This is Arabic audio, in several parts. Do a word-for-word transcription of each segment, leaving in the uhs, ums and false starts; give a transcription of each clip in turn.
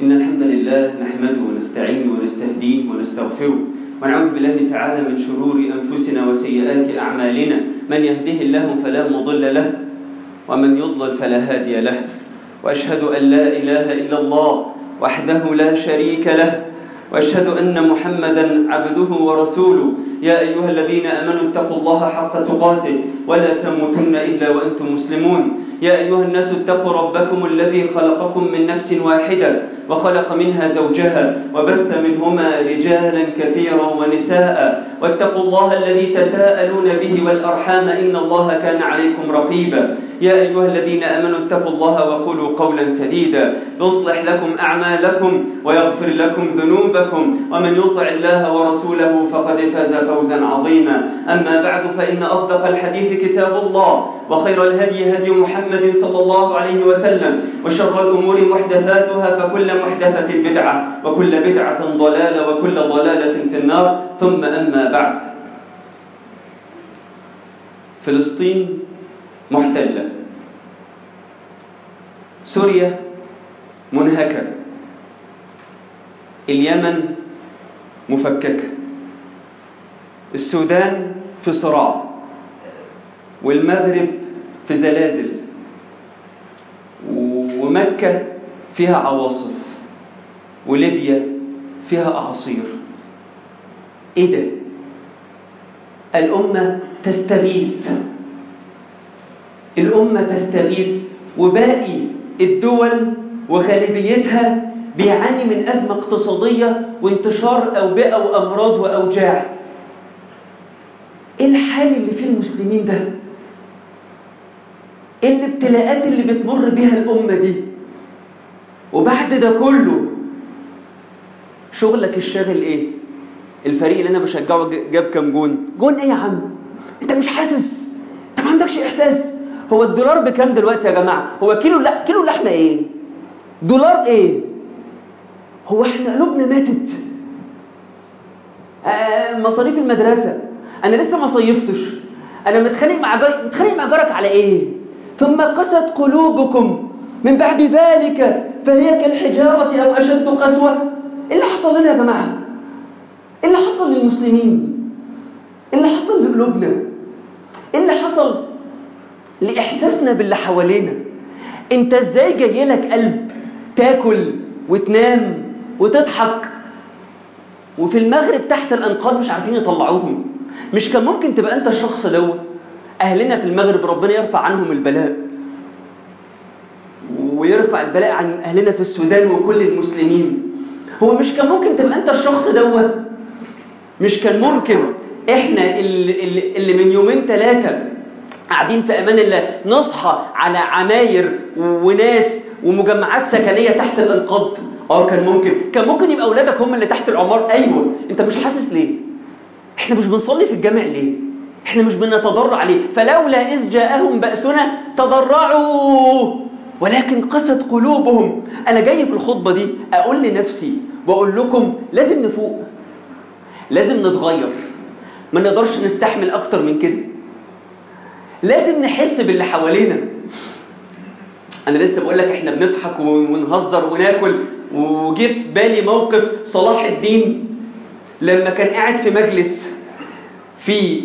إن الحمد لله نحمده ونستعينه ونستهديه ونستغفره ونعوذ بالله تعالى من شرور أنفسنا وسيئات أعمالنا. من يهده الله فلا مضل له ومن يضلل فلا هادي له، وأشهد أن لا إله إلا الله وحده لا شريك له، وأشهد أن محمدا عبده ورسوله. يا أيها الذين آمنوا اتقوا الله حق تقاته ولا تموتن إلا وأنتم مسلمون. يا أيها الناس اتقوا ربكم الذي خلقكم من نفس واحدة وخلق منها زوجها وبث منهما رجالا كثيرا ونساء، واتقوا الله الذي تساءلون به والأرحام إن الله كان عليكم رقيبا. يا أيها الذين آمنوا اتقوا الله وقولوا قولا سديدا يصلح لكم أعمالكم ويغفر لكم ذنوبكم، ومن يطع الله ورسوله فقد فاز فوزا عظيما. أما بعد، فإن أصدق الحديث كتاب الله، وخير الهدي هدي محمد صلى الله عليه وسلم، وشر الأمور محدثاتها، فكل محدثة بدعة وكل بدعة ضلالة وكل ضلالة في النار. ثم أما بعد، فلسطين محتلة، سوريا منهكة، اليمن مفككة، السودان في صراع، والمغرب في زلازل، ومكة فيها عواصف، وليبيا فيها أعاصير. إيه ده؟ الأمة تستغيث، الأمة تستغيث، وباقي الدول وغالبيتها بيعاني من أزمة اقتصادية وانتشار أوبئة وأمراض وأوجاع. إيه الحال اللي فيه المسلمين ده؟ إيه الابتلاءات اللي بتمر بها الأمة دي؟ وبعد ده كله شغلك الشاغل إيه؟ الفريق اللي أنا بشجعه جاب كام جون؟ جون إيه يا عم؟ أنت مش حاسس؟ أنت ما عندكش إحساس؟ هو الدولار بكام دلوقتي يا جماعة؟ هو كيلو لا كيلو لحمة إيه؟ دولار إيه؟ هو إحنا قلوبنا ماتت؟ آه مصاريف المدرسة، أنا لسه ما صيفتش، أنا متخانق مع جارك، متخانق مع جارك على إيه؟ ثم قست قلوبكم من بعد ذلك فهي كالحجارة أو أشد قسوة. إيه اللي حصل لنا يا جماعة؟ إيه اللي حصل للمسلمين؟ إيه اللي حصل لقلوبنا؟ إيه اللي حصل لإحساسنا باللي حوالينا؟ أنت إزاي جاي لك قلب تاكل وتنام وتضحك، وفي المغرب تحت الأنقاض مش عارفين يطلعوهم؟ مش كان ممكن تبقى أنت الشخص دوت؟ أهلنا في المغرب ربنا يرفع عنهم البلاء، ويرفع البلاء عن أهلنا في السودان وكل المسلمين. هو مش كان ممكن تبقى أنت الشخص دوت؟ مش كان ممكن إحنا اللي, اللي, اللي من يومين ثلاثة قاعدين في أمان الله نصحى على عماير وناس ومجمعات سكنية تحت الأنقاض؟ آه كان ممكن. كان ممكن يبقى أولادك هم اللي تحت العمار. أيوة. أنت مش حاسس ليه؟ إحنا مش بنصلي في الجامع ليه؟ إحنا مش بنتضرع ليه؟ فلولا إذ جاءهم بأسنا تضرعوا ولكن قست قلوبهم. أنا جاي في الخطبة دي أقول لنفسي وأقول لكم لازم نفوق، لازم نتغير، ما نقدرش نستحمل أكتر من كده، لازم نحس باللي حوالينا. أنا لسه بقول لك إحنا بنضحك ونهزر وناكل، وجه في بالي موقف صلاح الدين لما كان قاعد في مجلس في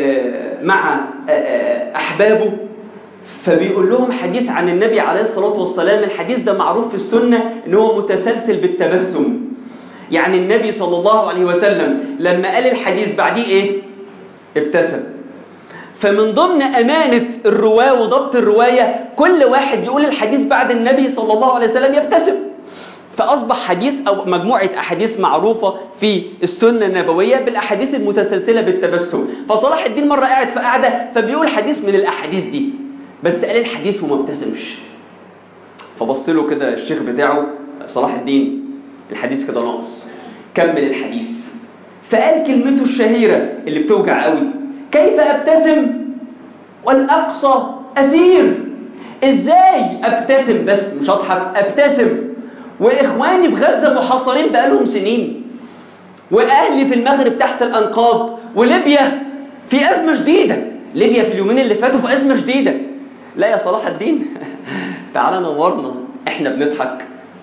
مع أحبابه، فبيقول لهم حديث عن النبي عليه الصلاة والسلام. الحديث ده معروف في السنة إن هو متسلسل بالتبسم. يعني النبي صلى الله عليه وسلم لما قال الحديث بعديه إيه؟ ابتسم. فمن ضمن أمانة الرواة وضبط الرواية كل واحد يقول الحديث بعد النبي صلى الله عليه وسلم يبتسم. فأصبح حديث أو مجموعة أحاديث معروفة في السنة النبوية بالأحاديث المتسلسلة بالتبسم. فصلاح الدين مرة قاعد في قاعدة فبيقول حديث من الأحاديث دي، بس قال الحديث وما ابتسمش. فبص له كده الشيخ بتاعه صلاح الدين، الحديث كده ناقص، كمل الحديث. فقال كلمته الشهيرة اللي بتوجع قوي: كيف أبتسم والأقصى أسير؟ إزاي أبتسم بس مش أضحك؟ أبتسم وإخواني في غزة محاصرين بقالهم سنين، وأهلي في المغرب تحت الأنقاض، وليبيا في أزمة شديدة. ليبيا في اليومين اللي فاتوا في أزمة شديدة. لا يا صلاح الدين تعالى نورنا، احنا بنضحك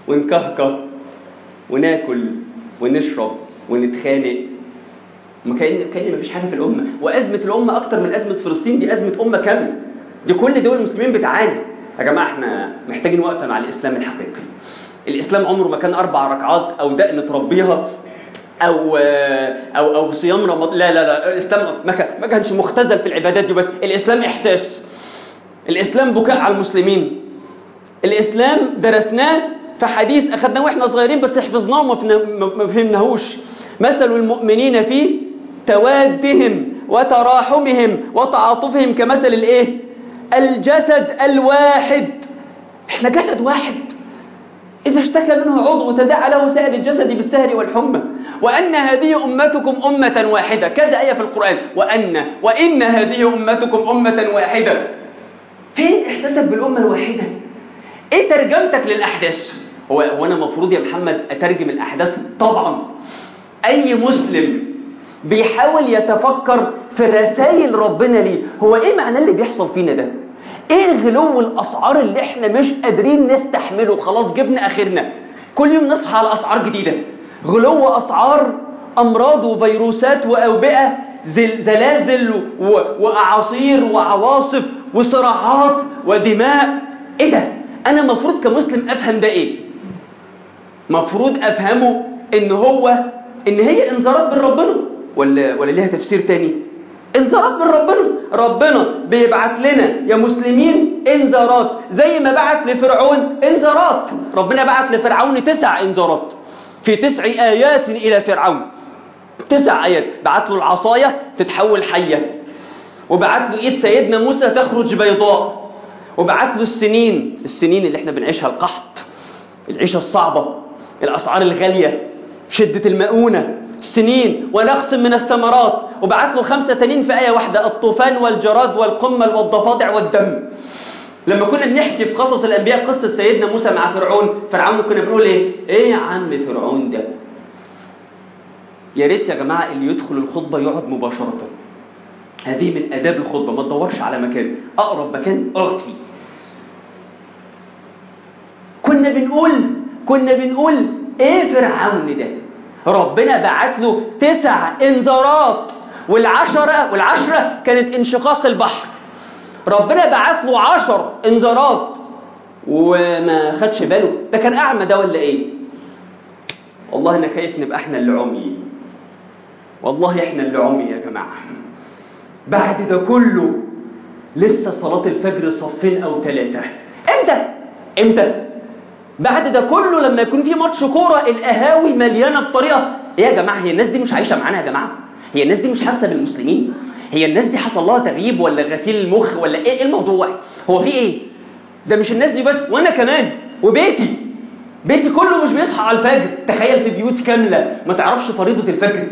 ونكهكه وناكل ونشرب ونتخانق، ما كأن كأن مفيش حاجة في الأمة. وأزمة الأمة أكتر من أزمة فلسطين، دي أزمة أمة كاملة، دي كل دول المسلمين بتعاني. يا جماعة احنا محتاجين وقفة مع الإسلام الحقيقي. الإسلام عمره ما كان أربع ركعات أو دقن تربيها أو أو أو صيام رمضان، لا لا لا، الإسلام ما كانش مختزل في العبادات دي بس. الإسلام إحساس، الإسلام بكاء على المسلمين، الإسلام درسناه في حديث أخذناه وإحنا صغيرين بس حفظناه وما فهمناهوش. مثل المؤمنين في توادهم وتراحمهم وتعاطفهم كمثل الإيه؟ الجسد الواحد. إحنا جسد واحد، إذا اشتكى منه عضو تداعى له سائر الجسد بالسهر والحمى. وأن هذه أمتكم أمة واحدة، كذا آية في القرآن، وأن وإن هذه أمتكم أمة واحدة. فين إحساسك بالأمة الواحدة؟ إيه ترجمتك للأحداث؟ هو وأنا مفروض يا محمد أترجم الأحداث؟ طبعا. أي مسلم بيحاول يتفكر في رسائل ربنا ليه، هو إيه معنى اللي بيحصل فينا ده؟ إيه غلو الأسعار اللي إحنا مش قادرين نستحمله؟ خلاص جبنا آخرنا، كل يوم نصحى على أسعار جديدة. غلو أسعار، أمراض وفيروسات وأوبئة، زلازل وأعاصير وعواصف وصراعات ودماء. إيه ده؟ أنا مفروض كمسلم أفهم ده إيه؟ مفروض أفهمه إن هو إن هي إنذارات من ربنا، ولا ولا ليها تفسير تاني؟ إنذارات من ربنا. ربنا بيبعت لنا يا مسلمين إنذارات، زي ما بعت لفرعون إنذارات. ربنا بعت لفرعون تسع إنذارات في تسع آيات إلى فرعون. تسع آيات، بعت له العصاية تتحول حية، وبعت له إيد سيدنا موسى تخرج بيضاء، وبعت له السنين السنين اللي احنا بنعيشها، القحط، العيشة الصعبة، الأسعار الغالية، شدة المؤونة، سنين ونقص من الثمرات. وبعت له خمسة تانيين في آية واحدة، الطوفان والجراد والقمل والضفادع والدم. لما كنا بنحكي في قصص الأنبياء قصة سيدنا موسى مع فرعون، فرعون كنا بنقول إيه؟ إيه يا عم فرعون ده؟ يا ريت يا جماعة اللي يدخل الخطبة يقعد مباشرة. هذه من آداب الخطبة، ما تدورش على مكان، أقرب مكان اقعد فيه. كنا بنقول كنا بنقول إيه فرعون ده؟ ربنا بعت له تسع إنذارات، والعشرة والعشرة كانت انشقاق البحر. ربنا بعت له عشر إنذارات وما خدش باله. ده كان أعمى ده ولا إيه؟ والله أنا خايف نبقى إحنا اللي عمي، والله إحنا اللي عمي يا جماعة. بعد ده كله لسه صلاة الفجر صفين أو ثلاثة. إمتى؟ إمتى؟ بعد ده كله لما يكون في ماتش كورة القهاوي مليانة بطريقة. إيه يا جماعة، هي الناس دي مش عايشة معانا يا جماعة؟ هي الناس دي مش حاسة بالمسلمين؟ هي الناس دي حصل لها تغييب ولا غسيل المخ ولا إيه الموضوع؟ هو في إيه؟ ده مش الناس دي بس، وأنا كمان، وبيتي بيتي كله مش بيصحى على الفجر. تخيل في بيوت كاملة ما تعرفش فريضة الفجر.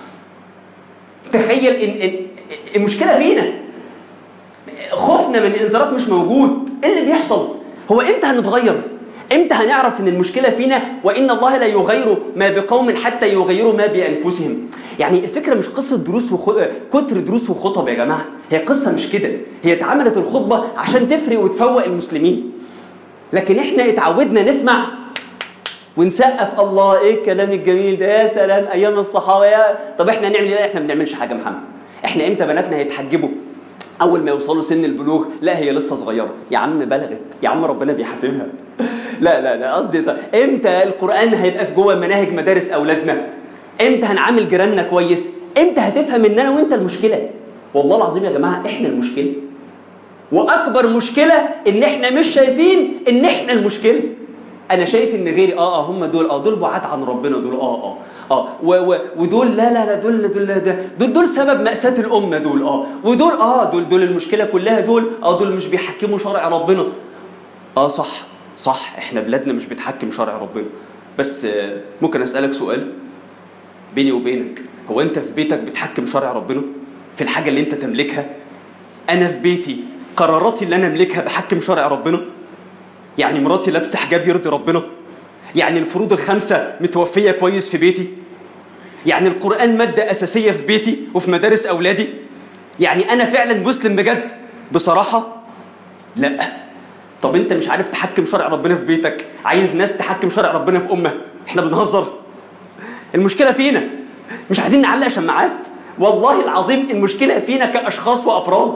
تخيل إن, إن المشكلة فينا، خوفنا من إنذارات مش موجود. إيه اللي بيحصل؟ هو إمتى هنتغير؟ إمتى هنعرف إن المشكلة فينا؟ وإن الله لا يغير ما بقوم حتى يغيروا ما بأنفسهم. يعني الفكرة مش قصة دروس وخ... كتر دروس وخطب يا جماعة، هي قصة مش كده. هي اتعملت الخطبة عشان تفرق وتفوق المسلمين، لكن إحنا اتعودنا نسمع ونسقف. الله إيه الكلام الجميل ده، يا سلام أيام الصحابة. يا طب إحنا نعمل إيه؟ إحنا ما بنعملش حاجة محمد. إحنا إمتى بناتنا هيتحجبوا؟ أول ما يوصلوا سن البلوغ. لا هي لسه صغيرة يا عم، بلغت يا عم، ربنا بيحاسبها. لا لا لا قصدي طيب. إمتى القرآن هيبقى في جوه مناهج مدارس أولادنا؟ إمتى هنعامل جيراننا كويس؟ إمتى هتفهم إن أنا وإنت المشكلة؟ والله العظيم يا جماعة إحنا المشكلة، وأكبر مشكلة إن إحنا مش شايفين إن إحنا المشكلة. أنا شايف إن غيري آه آه هم دول آه دول بعاد عن ربنا، دول آه آه آه و و ودول لا لا لا دول دول ده دول دول سبب مأساة الأمة، دول آه ودول آه دول دول المشكلة كلها، دول آه دول مش بيحكموا شرع ربنا. آه صح صح، إحنا بلادنا مش بتحكم شرع ربنا. بس آه ممكن أسألك سؤال بيني وبينك، هو أنت في بيتك بتحكم شرع ربنا في الحاجة اللي أنت تملكها؟ أنا في بيتي قراراتي اللي أنا أملكها بحكم شرع ربنا؟ يعني مراتي لابسه حجاب يرضي ربنا؟ يعني الفروض الخمسة متوفية كويس في بيتي؟ يعني القرآن مادة أساسية في بيتي وفي مدارس أولادي؟ يعني أنا فعلا مسلم بجد؟ بصراحة لا. طب انت مش عارف تحكم شرع ربنا في بيتك، عايز ناس تحكم شرع ربنا في امه؟ احنا بنهزر؟ المشكله فينا، مش عايزين نعلق شماعات، والله العظيم المشكله فينا كاشخاص وافراد.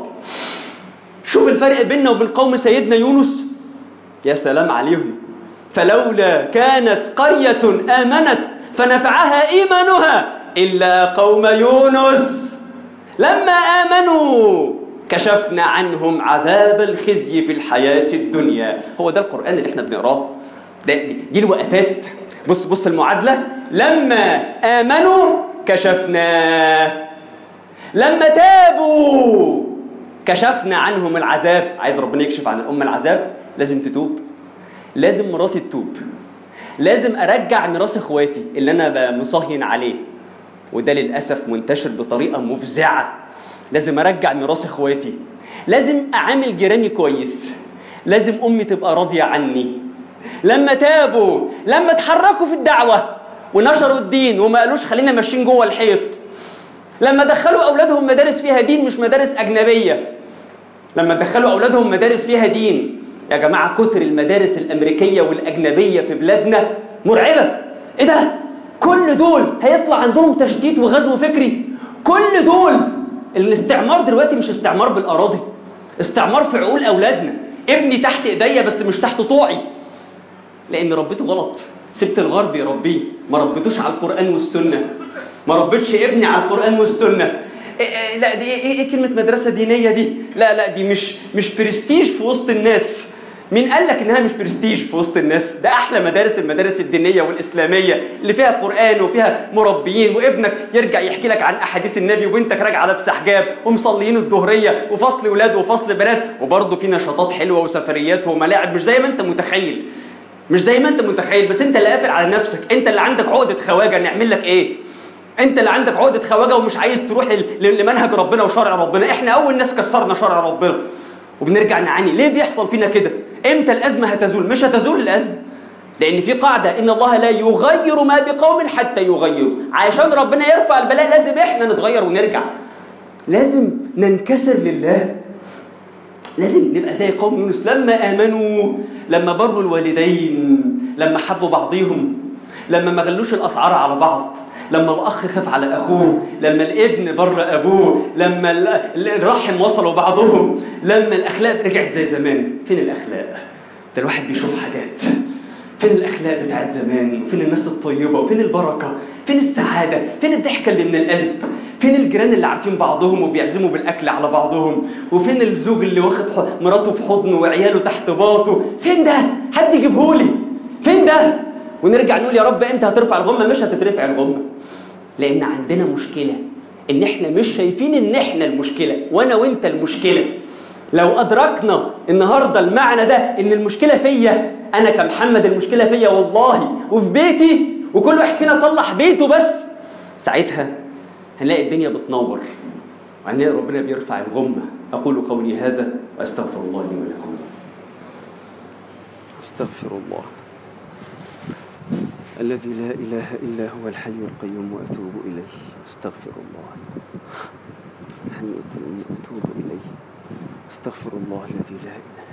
شوف الفرق بيننا وبين قوم سيدنا يونس، يا سلام عليهم. فلولا كانت قرية آمنت فنفعها إيمانها إلا قوم يونس لما آمنوا كشفنا عنهم عذاب الخزي في الحياة الدنيا. هو ده القرآن اللي احنا بنقراه، دي الوقفات. بص بص المعادلة، لما آمنوا كشفنا، لما تابوا كشفنا عنهم العذاب. عايز ربنا يكشف عن الأمة العذاب، لازم تتوب، لازم مراتي تتوب، لازم أرجع ميراث إخواتي اللي أنا مصهين عليه، وده للأسف منتشر بطريقة مفزعة. لازم أرجع ميراث إخواتي، لازم أعامل جيراني كويس، لازم أمي تبقى راضية عني. لما تابوا، لما تحركوا في الدعوة ونشروا الدين وما قالوش خلينا ماشيين جوه الحيط، لما دخلوا أولادهم مدارس فيها دين مش مدارس أجنبية، لما دخلوا أولادهم مدارس فيها دين. يا جماعة كتر المدارس الأمريكية والأجنبية في بلادنا مرعبة. إيه ده؟ كل دول هيطلع عندهم تشتيت وغزو فكري. كل دول الاستعمار دلوقتي مش استعمار بالأراضي، استعمار في عقول أولادنا. ابني تحت إيديا بس مش تحت طوعي، لأن ربيته غلط. سبت الغرب يربيه، ما ربيتوش على القرآن والسنة، ما ربيتش ابني على القرآن والسنة. إيه إيه لا دي إيه, إيه كلمة مدرسة دينية دي؟ لا لا دي مش مش برستيج في وسط الناس. مين قال لك إنها مش برستيج في وسط الناس؟ ده أحلى مدارس، المدارس الدينية والإسلامية اللي فيها قرآن وفيها مربيين، وابنك يرجع يحكي لك عن أحاديث النبي وبنتك راجعة لابسة حجاب ومصليين الظهرية وفصل ولاد وفصل بنات، وبرضه في نشاطات حلوة وسفريات وملاعب، مش زي ما أنت متخيل، مش زي ما أنت متخيل. بس أنت اللي قافل على نفسك، أنت اللي عندك عقدة خواجة. نعمل لك إيه؟ انت اللي عندك عقدة خواجة ومش عايز تروح لمنهج ربنا وشرع ربنا. احنا اول ناس كسرنا شرع ربنا وبنرجع نعاني. ليه بيحصل فينا كده؟ امتى الازمة هتزول؟ مش هتزول الازمة، لان في قاعدة ان الله لا يغير ما بقوم حتى يغيروا. عشان ربنا يرفع البلاء لازم احنا نتغير ونرجع، لازم ننكسر لله، لازم نبقى زي قوم يونس لما امنوا، لما بروا الوالدين، لما حبوا بعضهم، لما ما غلوش الاسعار على بعض، لما الأخ خاف على أخوه، لما الابن بر أبوه، لما الرحم وصلوا بعضهم، لما الأخلاق رجعت زي زمان. فين الأخلاق؟ ده الواحد بيشوف حاجات. فين الأخلاق بتاعت زمان؟ وفين الناس الطيبة؟ وفين البركة؟ فين السعادة؟ فين الضحكة اللي من القلب؟ فين الجيران اللي عارفين بعضهم وبيعزموا بالأكل على بعضهم؟ وفين الزوج اللي واخد مراته في حضنه وعياله تحت باطه؟ فين ده؟ حد يجيبهولي. فين ده؟ ونرجع نقول يا رب أنت هترفع الغمة. مش هتترفع الغمة، لأن عندنا مشكلة إن إحنا مش شايفين إن إحنا المشكلة، وأنا وإنت المشكلة. لو أدركنا النهاردة المعنى ده، إن المشكلة فيا أنا كمحمد، المشكلة فيا والله وفي بيتي، وكل واحد فينا صلح بيته بس، ساعتها هنلاقي الدنيا بتنور وهنلاقي ربنا بيرفع الغمة. أقول قولي هذا وأستغفر الله لي ولكم. أستغفر الله الذي لا إله إلا هو الحي القيوم وأتوب إليه. أستغفر الله الحي القيوم وأتوب إليه. أستغفر الله الذي لا إله.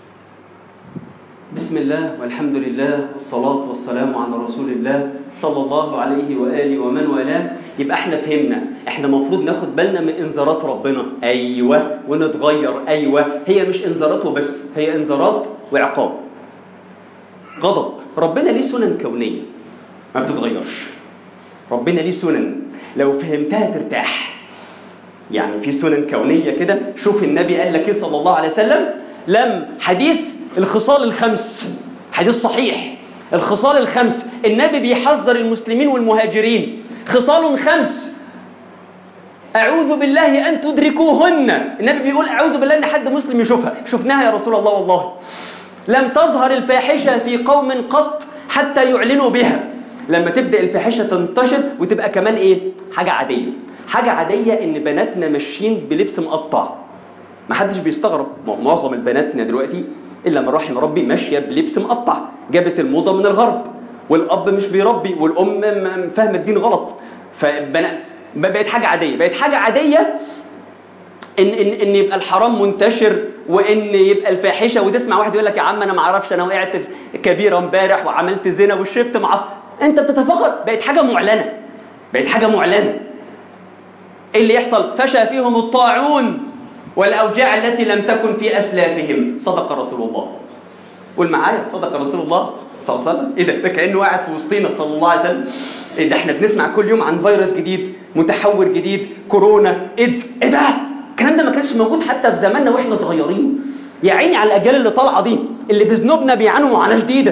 بسم الله والحمد لله والصلاة والسلام على رسول الله صلى الله عليه وآله ومن والاه. يبقى احنا فهمنا، احنا مفروض ناخد بالنا من انذارات ربنا، أيوة، ونتغير، أيوة. هي مش انذارات وبس، هي انذارات وعقاب. غضب ربنا ليه سنن كونية ما بتتغيرش، ربنا ليه سنن لو فهمتها ترتاح. يعني في سنن كونية كده. شوف النبي قال لك صلى الله عليه وسلم، لم حديث الخصال الخمس، حديث صحيح، الخصال الخمس، النبي بيحذر المسلمين والمهاجرين. خصال خمس أعوذ بالله أن تدركوهن. النبي بيقول أعوذ بالله أن حد مسلم يشوفها. شفناها يا رسول الله والله. لم تظهر الفاحشة في قوم قط حتى يعلنوا بها. لما تبدأ الفاحشة تنتشر وتبقى كمان إيه؟ حاجة عادية. حاجة عادية إن بناتنا ماشيين بلبس مقطع. ما حدش بيستغرب، معظم البناتنا دلوقتي إلا من رحم ربي ماشية بلبس مقطع. جابت الموضة من الغرب، والأب مش بيربي، والأم فاهمة الدين غلط، فبقت حاجة عادية. بقت حاجة عادية ان ان ان يبقى الحرام منتشر وان يبقى الفاحشه، وتسمع واحد يقول لك يا عم انا ما اعرفش انا وقعت في كبيره امبارح وعملت زنا وشربت معصر. انت بتتفخر، بقت حاجه معلنه، بقت حاجه معلنه. ايه اللي يحصل؟ فشى فيهم الطاعون والاوجاع التي لم تكن في اسلافهم. صدق رسول الله. قول معايا صدق رسول الله صلى الله عليه وسلم. ايه ده؟ ده كانه قاعد في وسطينا صلى الله عليه وسلم. ايه ده؟ احنا بنسمع كل يوم عن فيروس جديد، متحور جديد، كورونا، ايدز. ايه ده؟ الكلام ده ما كانش موجود حتى في زماننا واحنا صغيرين. يا عيني على الاجيال اللي طالعه دي اللي بذنوبنا بيعانوا معاناه شديده.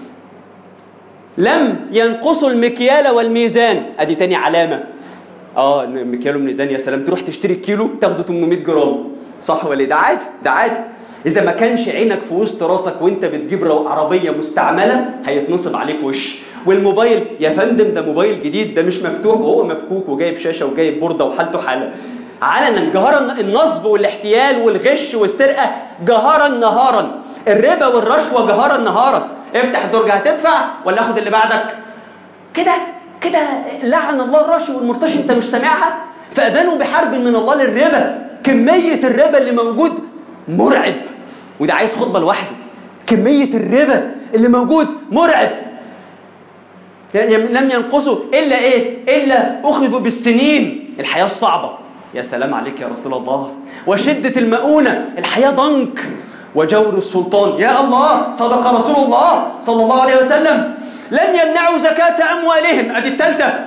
لم ينقصوا المكيال والميزان. ادي تاني علامه. اه المكيال والميزان يا سلام، تروح تشتري كيلو تاخده ثمانمائة جرام، صح ولا؟ ده عادي، ده عادي. إذا ما كانش عينك في وسط راسك وانت بتجيب عربية مستعملة هيتنصب عليك وش. والموبايل يا فندم ده موبايل جديد، ده مش مفتوح وهو مفكوك وجايب شاشة وجايب بوردة وحالته حالة. علنا جهرا النصب والاحتيال والغش والسرقة جهرا نهارا. الربا والرشوة جهرا نهارا. افتح الدرج هتدفع ولا اخد اللي بعدك كده كده. لعن الله الراشي والمرتشي. انت مش سامعها؟ فأذنوا بحرب من الله للربا. كمية الربا اللي موجود مرعب، وده عايز خطبة لوحده. كمية الربا اللي موجود مرعب. يعني لم ينقصوا إلا إيه؟ إلا أخذوا بالسنين. الحياة الصعبة، يا سلام عليك يا رسول الله. وشدة المؤونة، الحياة ضنك. وجور السلطان، يا الله صدق رسول الله صلى الله عليه وسلم. لن يمنعوا زكاة أموالهم. أدي الثالثة.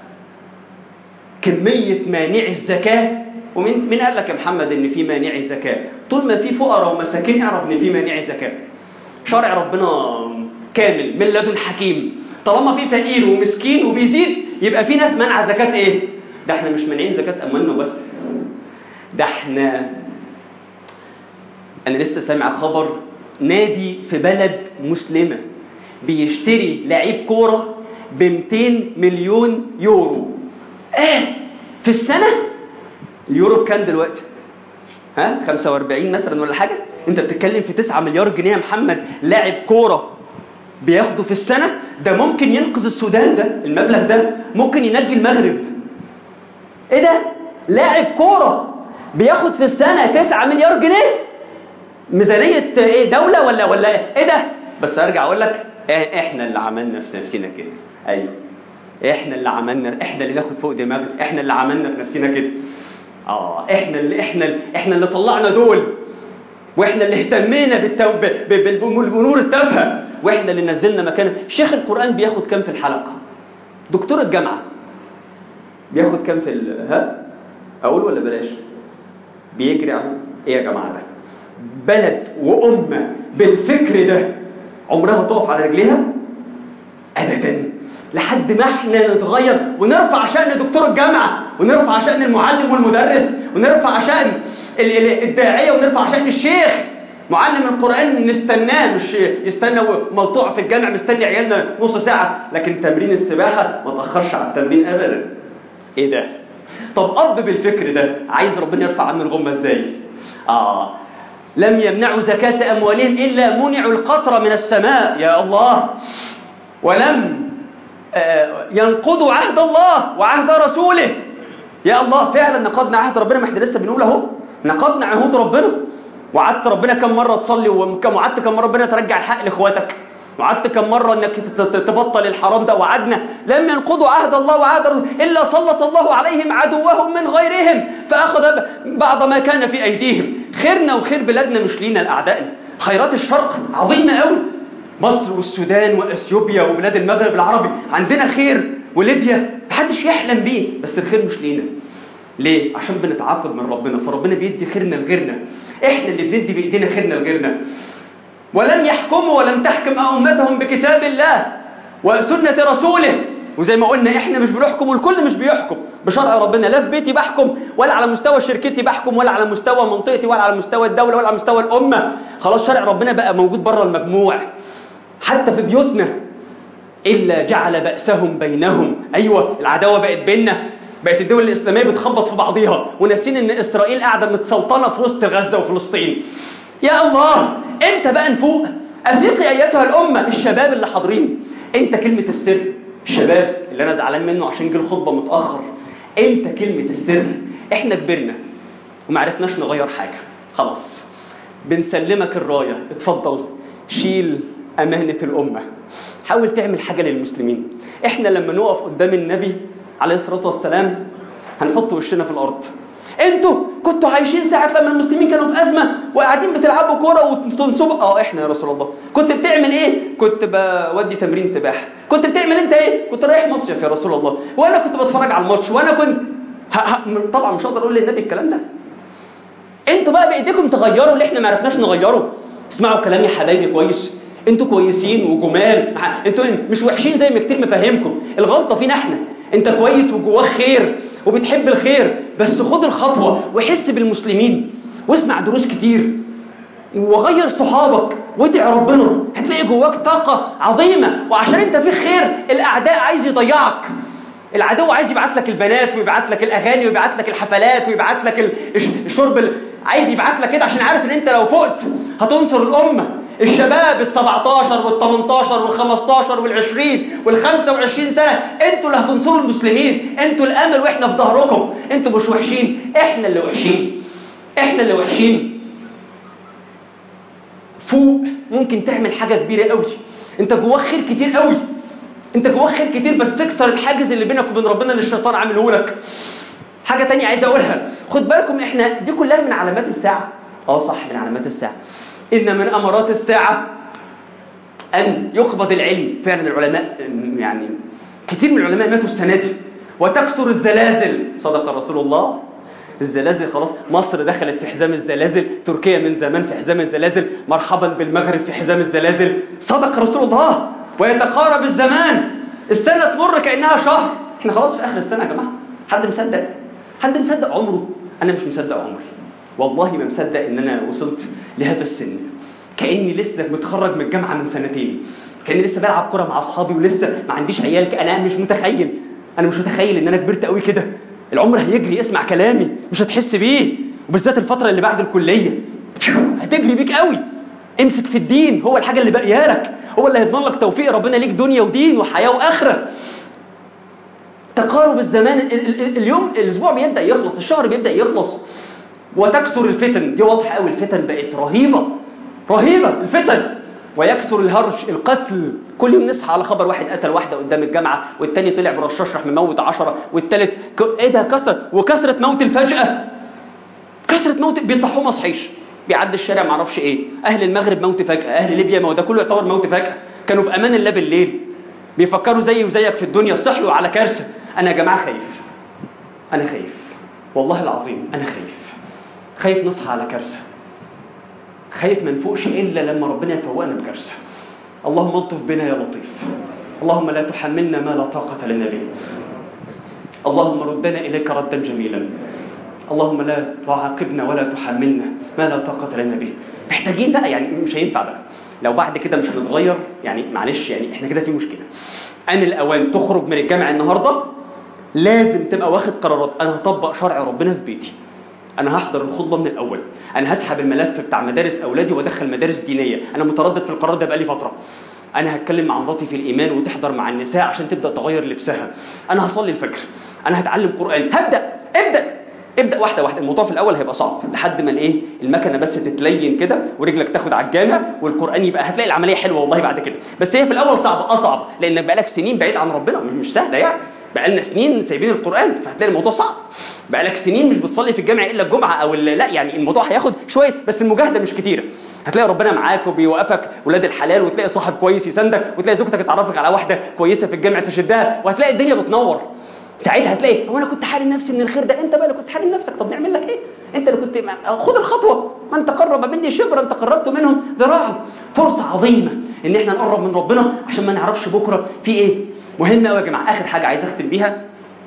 كمية مانع الزكاة. ومن من قال لك يا محمد ان في مانع زكاه؟ طول ما في فقراء ومساكين اعرف ان في مانع زكاه. شرع ربنا كامل من لدن حكيم. طالما في فقير ومسكين وبيزيد يبقى في ناس منع زكاه. ايه ده؟ احنا مش مانعين زكاه اموالنا بس، ده احنا انا لسه سامع خبر نادي في بلد مسلمه بيشتري لعيب كوره ب مئتين مليون يورو. ايه في السنه؟ اليورو بكام دلوقتي؟ ها خمسة وأربعين مثلا ولا حاجه. انت بتتكلم في تسعة مليار جنيه يا محمد. لاعب كوره بياخده في السنه. ده ممكن ينقذ السودان. ده المبلغ ده ممكن ينجي المغرب. ايه ده؟ لاعب كوره بياخد في السنه تسعة مليار جنيه. ميزانيه ايه؟ دوله ولا ولا ايه ده؟ بس ارجع اقول لك احنا اللي عملنا في نفسنا كده. ايوه احنا اللي عملنا، احنا اللي ناخد فوق دماغنا، احنا اللي عملنا في نفسنا كده. اه احنا اللي احنا اللي احنا اللي طلعنا دول، واحنا اللي اهتمينا بالتوبه بالامور التافهه، واحنا اللي نزلنا مكانه. شيخ القرآن بياخد كام في الحلقه؟ دكتور الجامعه بياخد كام في ال... ها اقول ولا بلاش؟ بيجري اهو. ايه يا جماعه ده؟ بلد وامه بالفكر ده عمرها تقف على رجليها ابدا لحد ما احنا نتغير ونرفع شأن دكتور الجامعة، ونرفع شأن المعلم والمدرس، ونرفع شأن الداعية، ونرفع شأن الشيخ. معلم القرآن نستناه، مش يستنى ملطوع في الجامع مستني عيالنا نص ساعة، لكن تمرين السباحة ما تأخرش على التمرين أبدا. ايه ده؟ طب أب بالفكر ده عايز ربنا يرفع عنه الغمة ازاي؟ آه لم يمنعوا زكاة أموالهم إلا منعوا القطر من السماء. يا الله. ولم ينقضوا عهد الله وعهد رسوله. يا الله فعلا نقضنا عهد ربنا. ما احنا لسه بنقول اهو نقضنا عهود ربنا. وعدت ربنا كم مره تصلي، وعدت كم مره ربنا ترجع الحق لاخواتك، وعدت كم مره انك تبطل الحرام ده. وعدنا لم ينقضوا عهد الله وعهد رسوله الا سلط الله عليهم عدوهم من غيرهم فاخذ بعض ما كان في ايديهم. خيرنا وخير بلادنا مش لينا لاعدائنا. خيرات الشرق عظيمه قوي. مصر والسودان واثيوبيا وبلاد المغرب العربي عندنا خير، وليبيا محدش يحلم بيه، بس الخير مش لينا. ليه؟ عشان بنتعاقب من ربنا، فربنا بيدي خيرنا لغيرنا. احنا اللي بندي بايدينا خيرنا لغيرنا. ولم يحكموا ولم تحكم امتهم بكتاب الله وسنه رسوله. وزي ما قلنا احنا مش بنحكم، والكل مش بيحكم بشرع ربنا. لا في بيتي بحكم، ولا على مستوى شركتي بحكم، ولا على مستوى منطقتي، ولا على مستوى الدوله، ولا على مستوى الامه. خلاص شرع ربنا بقى موجود بره المجموع حتى في بيوتنا. إلا جعل بأسهم بينهم. أيوة العداوة بقت بيننا. بقت الدول الإسلامية بتخبط في بعضيها، وناسين إن إسرائيل قاعدة متسلطنة في وسط غزة وفلسطين. يا الله أنت بقى نفوق. أفيقي أيتها الأمة. الشباب اللي حاضرين، أنت كلمة السر. الشباب اللي أنا زعلان منه عشان جه الخطبة متأخر، أنت كلمة السر. إحنا كبرنا وما عرفناش نغير حاجة، خلاص بنسلمك الراية، اتفضل شيل أمانة الأمة، حاول تعمل حاجة للمسلمين. احنا لما نقف قدام النبي عليه الصلاة والسلام هنحط وشنا في الأرض. انتوا كنتوا عايشين ساعة لما المسلمين كانوا في أزمة وقاعدين بتلعبوا كورة وتنصبوا. اه احنا يا رسول الله. كنت بتعمل ايه؟ كنت بودي تمرين سباحة. كنت بتعمل انت ايه؟ كنت رايح مصيف يا رسول الله، وانا كنت بتفرج على الماتش، وانا كنت ها ها طبعا مش هقدر اقول للنبي الكلام ده. انتوا بقى بايديكم تغيروا اللي احنا ما عرفناش نغيره. اسمعوا كلامي يا حبايبي كويس، انتوا كويسين وجمال، انتوا مش وحشين زي ما كتير مفهمكم. الغلطة فينا احنا. انت كويس وجواك خير وبتحب الخير، بس خد الخطوة وحس بالمسلمين واسمع دروس كتير وغير صحابك وادعي ربنا، هتلاقي جواك طاقة عظيمة. وعشان انت في خير الاعداء عايز يضيعك. العدو عايز يبعت لك البنات ويبعت لك الاغاني ويبعت لك الحفلات ويبعت لك الشرب ال... عايز يبعت لك كده عشان عارف ان انت لو فقت هتنصر الامة. الشباب السبعتاشر والتمنتاشر والخمستاشر والعشرين والخمسة وعشرين سنة انتوا اللي هتنصروا المسلمين، انتوا الامل واحنا في ظهركم. انتوا مش وحشين، احنا اللي وحشين، احنا اللي وحشين. فوق ممكن تعمل حاجة كبيرة قوي، انت جواك خير كتير قوي، انت جواك خير كتير، بس تكسر الحاجز اللي بينك وبين ربنا اللي الشيطان عامله لك. حاجة تانية عايز اقولها، خد بالكم احنا دي كلها من علامات الساعة. اه صح من علامات الساعة. إن من أمارات الساعة أن يقبض العلم. فعلا العلماء يعني كتير من العلماء ماتوا السنة دي. وتكسر الزلازل، صدق رسول الله. الزلازل خلاص، مصر دخلت في حزام الزلازل، تركيا من زمان في حزام الزلازل، مرحبا بالمغرب في حزام الزلازل، صدق رسول الله. ويتقارب الزمان، السنة تمر كأنها شهر. احنا خلاص في آخر السنة يا جماعة. حد مصدق؟ حد مصدق عمره؟ أنا مش مصدق عمري، والله ما مصدق ان انا وصلت لهذا السن. كاني لسه متخرج من الجامعه من سنتين، كاني لسه بلعب كره مع اصحابي ولسه ما عنديش عيال. انا مش متخيل انا مش متخيل ان انا كبرت قوي كده. العمر هيجري، اسمع كلامي مش هتحس بيه، وبالذات الفتره اللي بعد الكليه هتجري بيك قوي. امسك في الدين، هو الحاجه اللي باقيه لك، هو اللي هيضمن لك توفيق ربنا ليك دنيا ودين وحياه واخره. تقارب الزمان، اليوم الاسبوع بيبدا يخلص، الشهر بيبدا يخلص. وتكسر الفتن، دي واضحة قوي، الفتن بقت رهيبة رهيبة الفتن. ويكسر الهرج، القتل. كل يوم نصحى على خبر واحد قتل واحدة قدام الجامعة، والتاني طلع برشاش راح مموت عشرة، والتالت ك... ايه ده كسر. وكسرة موت الفجأة، كسرة موت بيصحوا ما صحيش، بيعدي الشارع ما عرفش ايه. اهل المغرب موت فجأة، اهل ليبيا موت، ده كله يعتبر موت فجأة. كانوا في امان الله بالليل بيفكروا زي وزيك في الدنيا، صحوا على كارثة. انا يا جماعة خايف، انا خايف والله العظيم، انا خايف خايف نصحى على كارثة، خايف ما نفوقش إلا لما ربنا يفوقنا بكارثة. اللهم الطف بنا يا لطيف، اللهم لا تحملنا ما لا طاقة لنا به، اللهم ردنا إليك ردا جميلا، اللهم لا تعاقبنا ولا تحملنا ما لا طاقة لنا به. محتاجين بقى، يعني مش هينفع بقى لو بعد كده مش هنتغير، يعني معلش يعني احنا كده في مشكلة. أن الأوان تخرج من الجامع النهاردة لازم تبقى واخد قرارات. أنا هطبق شرع ربنا في بيتي، أنا هحضر الخطبة من الأول، أنا هسحب الملف بتاع مدارس أولادي وأدخل مدارس دينية. أنا متردد في القرار ده بقالي فترة. أنا هتكلم مع مراتي في الإيمان وتحضر مع النساء عشان تبدأ تغير لبسها. أنا هصلي الفجر، أنا هتعلم قرآن، هبدأ ابدأ ابدأ واحدة واحدة. الموضوع في الأول هيبقى صعب لحد ما الإيه المكنة بس تتلين كده ورجلك تاخد على الجامع والقرآن يبقى، هتلاقي العملية حلوة والله بعد كده. بس هي في الأول صعبة، أصعب لأنك بقالك سنين بعيد عن ربنا، مش سهلة يعني. بقالنا سنين سايبين القرآن، فهتلاقي الموضوع صعب. بقالك سنين مش بتصلي في الجامع إلا الجمعة أو لا، يعني الموضوع هياخد شوية، بس المجاهدة مش كتيرة. هتلاقي ربنا معاك وبيوقفك ولاد الحلال، وتلاقي صاحب كويس يساندك، وتلاقي زوجتك تعرفك على واحدة كويسة في الجامع تشدها، وهتلاقي الدنيا بتنور. ساعتها هتلاقي هو انا كنت حارم نفسي من الخير ده، انت بقى اللي كنت حارم نفسك. طب نعمل لك ايه؟ انت اللي كنت خد الخطوه. من تقرب مني شبرا تقربت منه ذراعا. فرصه عظيمه ان احنا نقرب من ربنا عشان ما نعرفش بكره في ايه. مهم قوي يا جماعه. اخر حاجه عايز اختم بيها،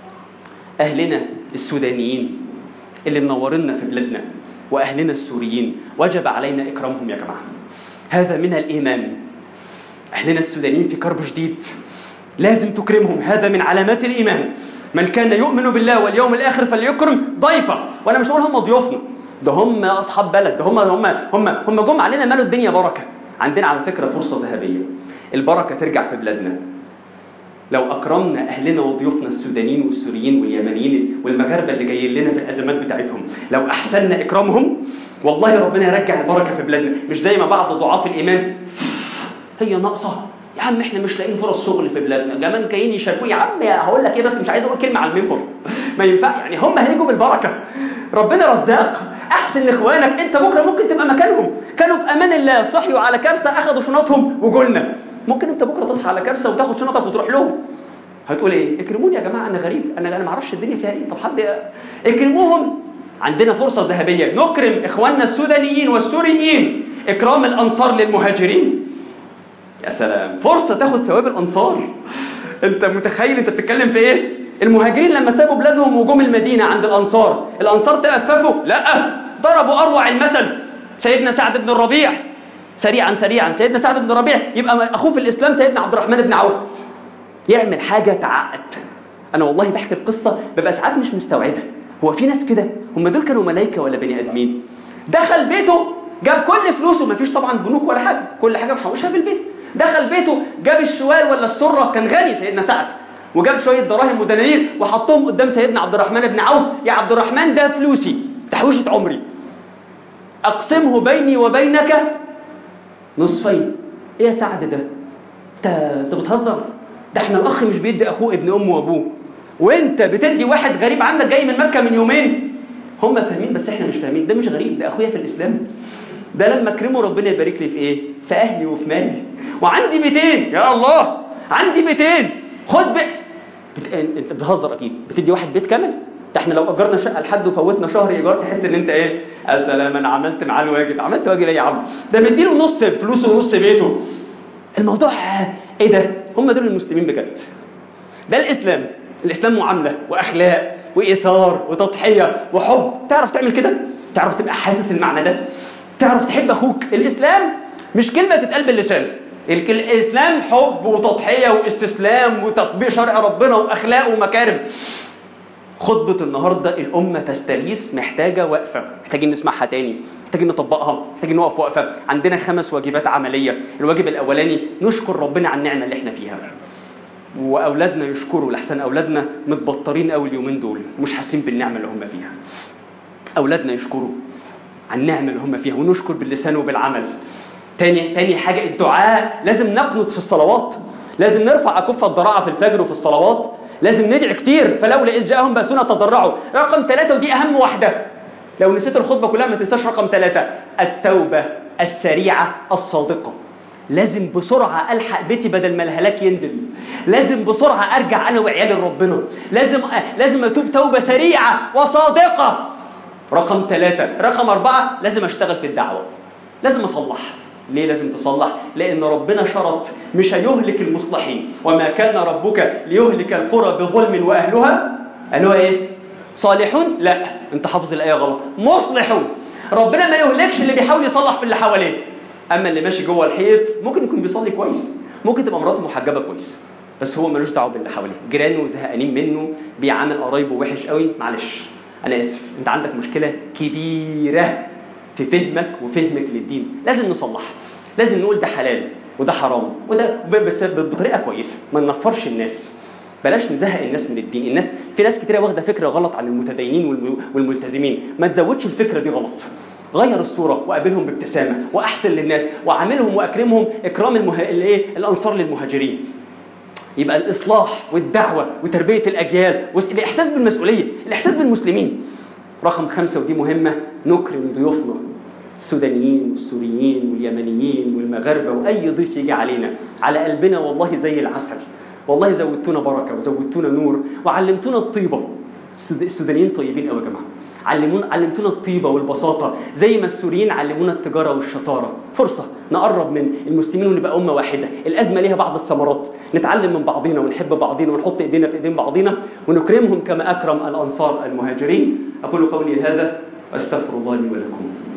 اهلنا السودانيين اللي منورنا في بلادنا واهلنا السوريين وجب علينا اكرامهم يا جماعه، هذا من الايمان. اهلنا السودانيين في كرب شديد، لازم تكرمهم، هذا من علامات الايمان. من كان يؤمن بالله واليوم الآخر فليكرم ضيفه. وأنا مش أقول هم ضيوفنا، ده هم أصحاب بلد، ده هم هم هم هم جم علينا، مالوا الدنيا بركة. عندنا على فكرة فرصة ذهبية، البركة ترجع في بلادنا. لو أكرمنا أهلنا وضيوفنا السودانيين والسوريين واليمنيين والمغاربة اللي جايين لنا في الأزمات بتاعتهم، لو أحسننا إكرامهم والله ربنا يرجع البركة في بلادنا. مش زي ما بعض ضعاف الإيمان هي ناقصة يا عم احنا مش لاقيين فرص شغل في بلادنا، كمان جايين يشاركوا يا عم هقول لك ايه بس مش عايز اقول كلمه على المنبر ما ينفع يعني، هم هيجوا بالبركه، ربنا رزاق. احسن لاخوانك، انت بكره ممكن تبقى مكانهم، كانوا في امان الله صحيوا على كارثه اخذوا شنطهم وجولنا، ممكن انت بكره تصحى على كارثه وتاخد شنطك وتروح لهم. هتقول ايه؟ اكرموني يا جماعه، انا غريب، انا انا ما اعرفش الدنيا فيها ايه، طب حد اكرموهم. عندنا فرصه ذهبيه نكرم اخواننا السودانيين والسوريين اكرام الانصار للمهاجرين. يا سلام، فرصة تاخد ثواب الأنصار. أنت متخيل أنت بتتكلم في إيه؟ المهاجرين لما سابوا بلادهم وجم المدينة عند الأنصار، الأنصار تأففوا؟ لا، ضربوا أروع المثل. سيدنا سعد بن الربيع، سريعا سريعا، سيدنا سعد بن الربيع يبقى أخوه في الإسلام سيدنا عبد الرحمن بن عوف، يعمل حاجة تعقد. أنا والله بحكي القصة ببقى ساعات مش مستوعبة، هو في ناس كده؟ هم دول كانوا ملايكة ولا بني آدمين؟ دخل بيته جاب كل فلوسه، مفيش طبعا بنوك ولا حاجة، كل حاجة محوشها في البيت. دخل بيته جاب الشوال ولا السرة، كان غني سيدنا سعد، وجاب شوية دراهم ودنانير وحطهم قدام سيدنا عبد الرحمن بن عوف. يا عبد الرحمن ده فلوسي، تحويشة عمري، أقسمه بيني وبينك نصفين. إيه يا سعد ده؟ أنت بتهزر؟ ده احنا الأخ مش بيدي أخوه ابن أمه وأبوه، وأنت بتدي واحد غريب عندك جاي من مكة من يومين. هم فاهمين بس احنا مش فاهمين، ده مش غريب، ده أخويا في الإسلام، ده لما اكرمه ربنا يبارك لي في ايه؟ في اهلي وفي مالي، وعندي بيتين يا الله، عندي بيتين، خد بقى بت... انت بتهزر اكيد، بتدي واحد بيت كامل؟ ده احنا لو اجرنا شقه لحد وفوتنا شهر ايجار تحس ان انت ايه؟ يا سلام انا عملت معاه الواجب، عملت واجب ايه يا عم؟ ده مديله نص فلوسه ونص بيته. الموضوع ايه ده؟ هم دول المسلمين بجد، ده الاسلام. الاسلام معامله واخلاق وايثار وتضحيه وحب. تعرف تعمل كده؟ تعرف تبقى حاسس المعنى ده؟ تعرف تحب أخوك؟ الإسلام مش كلمة تتقال باللسان، الإسلام حب وتضحية واستسلام وتطبيق شرع ربنا وأخلاق ومكارم. خطبة النهاردة الأمة تستغيث محتاجة وقفة، محتاجين نسمعها تاني، محتاجين نطبقها، محتاجين نوقف وقفة. عندنا خمس واجبات عملية. الواجب الأولاني نشكر ربنا عن النعمة اللي احنا فيها، وأولادنا يشكروا لحسن أولادنا متبطرين أول يومين دول مش حاسين بالنعمة اللي هم فيها. أولادنا يشكروا عن النعمة اللي هم فيها ونشكر باللسان وبالعمل. تاني تاني حاجة الدعاء، لازم نقنط في الصلوات، لازم نرفع أكف الضراعة في الفجر وفي الصلوات، لازم ندعي كتير، فلولا إذ جاءهم بأسنا تضرعوا. رقم ثلاثة ودي أهم واحدة، لو نسيت الخطبة كلها ما تنساش رقم ثلاثة، التوبة السريعة الصادقة. لازم بسرعة ألحق بيتي بدل ما الهلاك ينزل، لازم بسرعة أرجع أنا وعيالي لربنا، لازم لازم أتوب توبة سريعة وصادقة. رقم ثلاثة. رقم أربعة، لازم أشتغل في الدعوة، لازم أصلح. ليه لازم تصلح؟ لأن ربنا شرط مش هيهلك المصلحين، وما كان ربك ليهلك القرى بظلم وأهلها أهلها إيه؟ صالحون؟ لا، أنت حافظ الآية غلط، مصلحون. ربنا ما يهلكش اللي بيحاول يصلح في اللي حواليه، أما اللي ماشي جوه الحيط ممكن يكون بيصلي كويس، ممكن تبقى مراته محجبة كويس، بس هو ملوش دعوه باللي حواليه، جيرانه زهقانين منه، بيعامل قرايبه وحش قوي. معلش أنا آسف، أنت عندك مشكلة كبيرة في فهمك وفهمك للدين، لازم نصلح، لازم نقول ده حلال وده حرام وده بس بطريقة كويسة، ما ننفرش الناس، بلاش نزهق الناس من الدين. الناس في ناس كتير واخده فكرة غلط عن المتدينين والملتزمين، ما تزودش الفكرة دي غلط، غير الصورة وقابلهم بابتسامة وأحسن للناس وعاملهم وأكرمهم إكرام المه... الإيه؟ الأنصار للمهاجرين. يبقى الإصلاح والدعوة وتربية الأجيال والإحساس بالمسؤولية، الإحساس بالمسلمين. رقم خمسة ودي مهمة، نكرم ضيوفنا السودانيين والسوريين واليمنيين والمغاربة، وأي ضيف يجي علينا على قلبنا والله زي العسل، والله زودتونا بركة وزودتونا نور وعلمتونا الطيبة. السودانيين طيبين قوي يا جماعة، علمونا علمتونا الطيبة والبساطة زي ما السوريين علمونا التجارة والشطارة. فرصة نقرب من المسلمين ونبقى أمة واحدة. الأزمة ليها بعض الثمرات، نتعلم من بعضنا ونحب بعضنا ونحط إيدينا في إيدين بعضنا ونكرمهم كما أكرم الأنصار المهاجرين. أقول قولي هذا وأستغفر الله لي ولكم.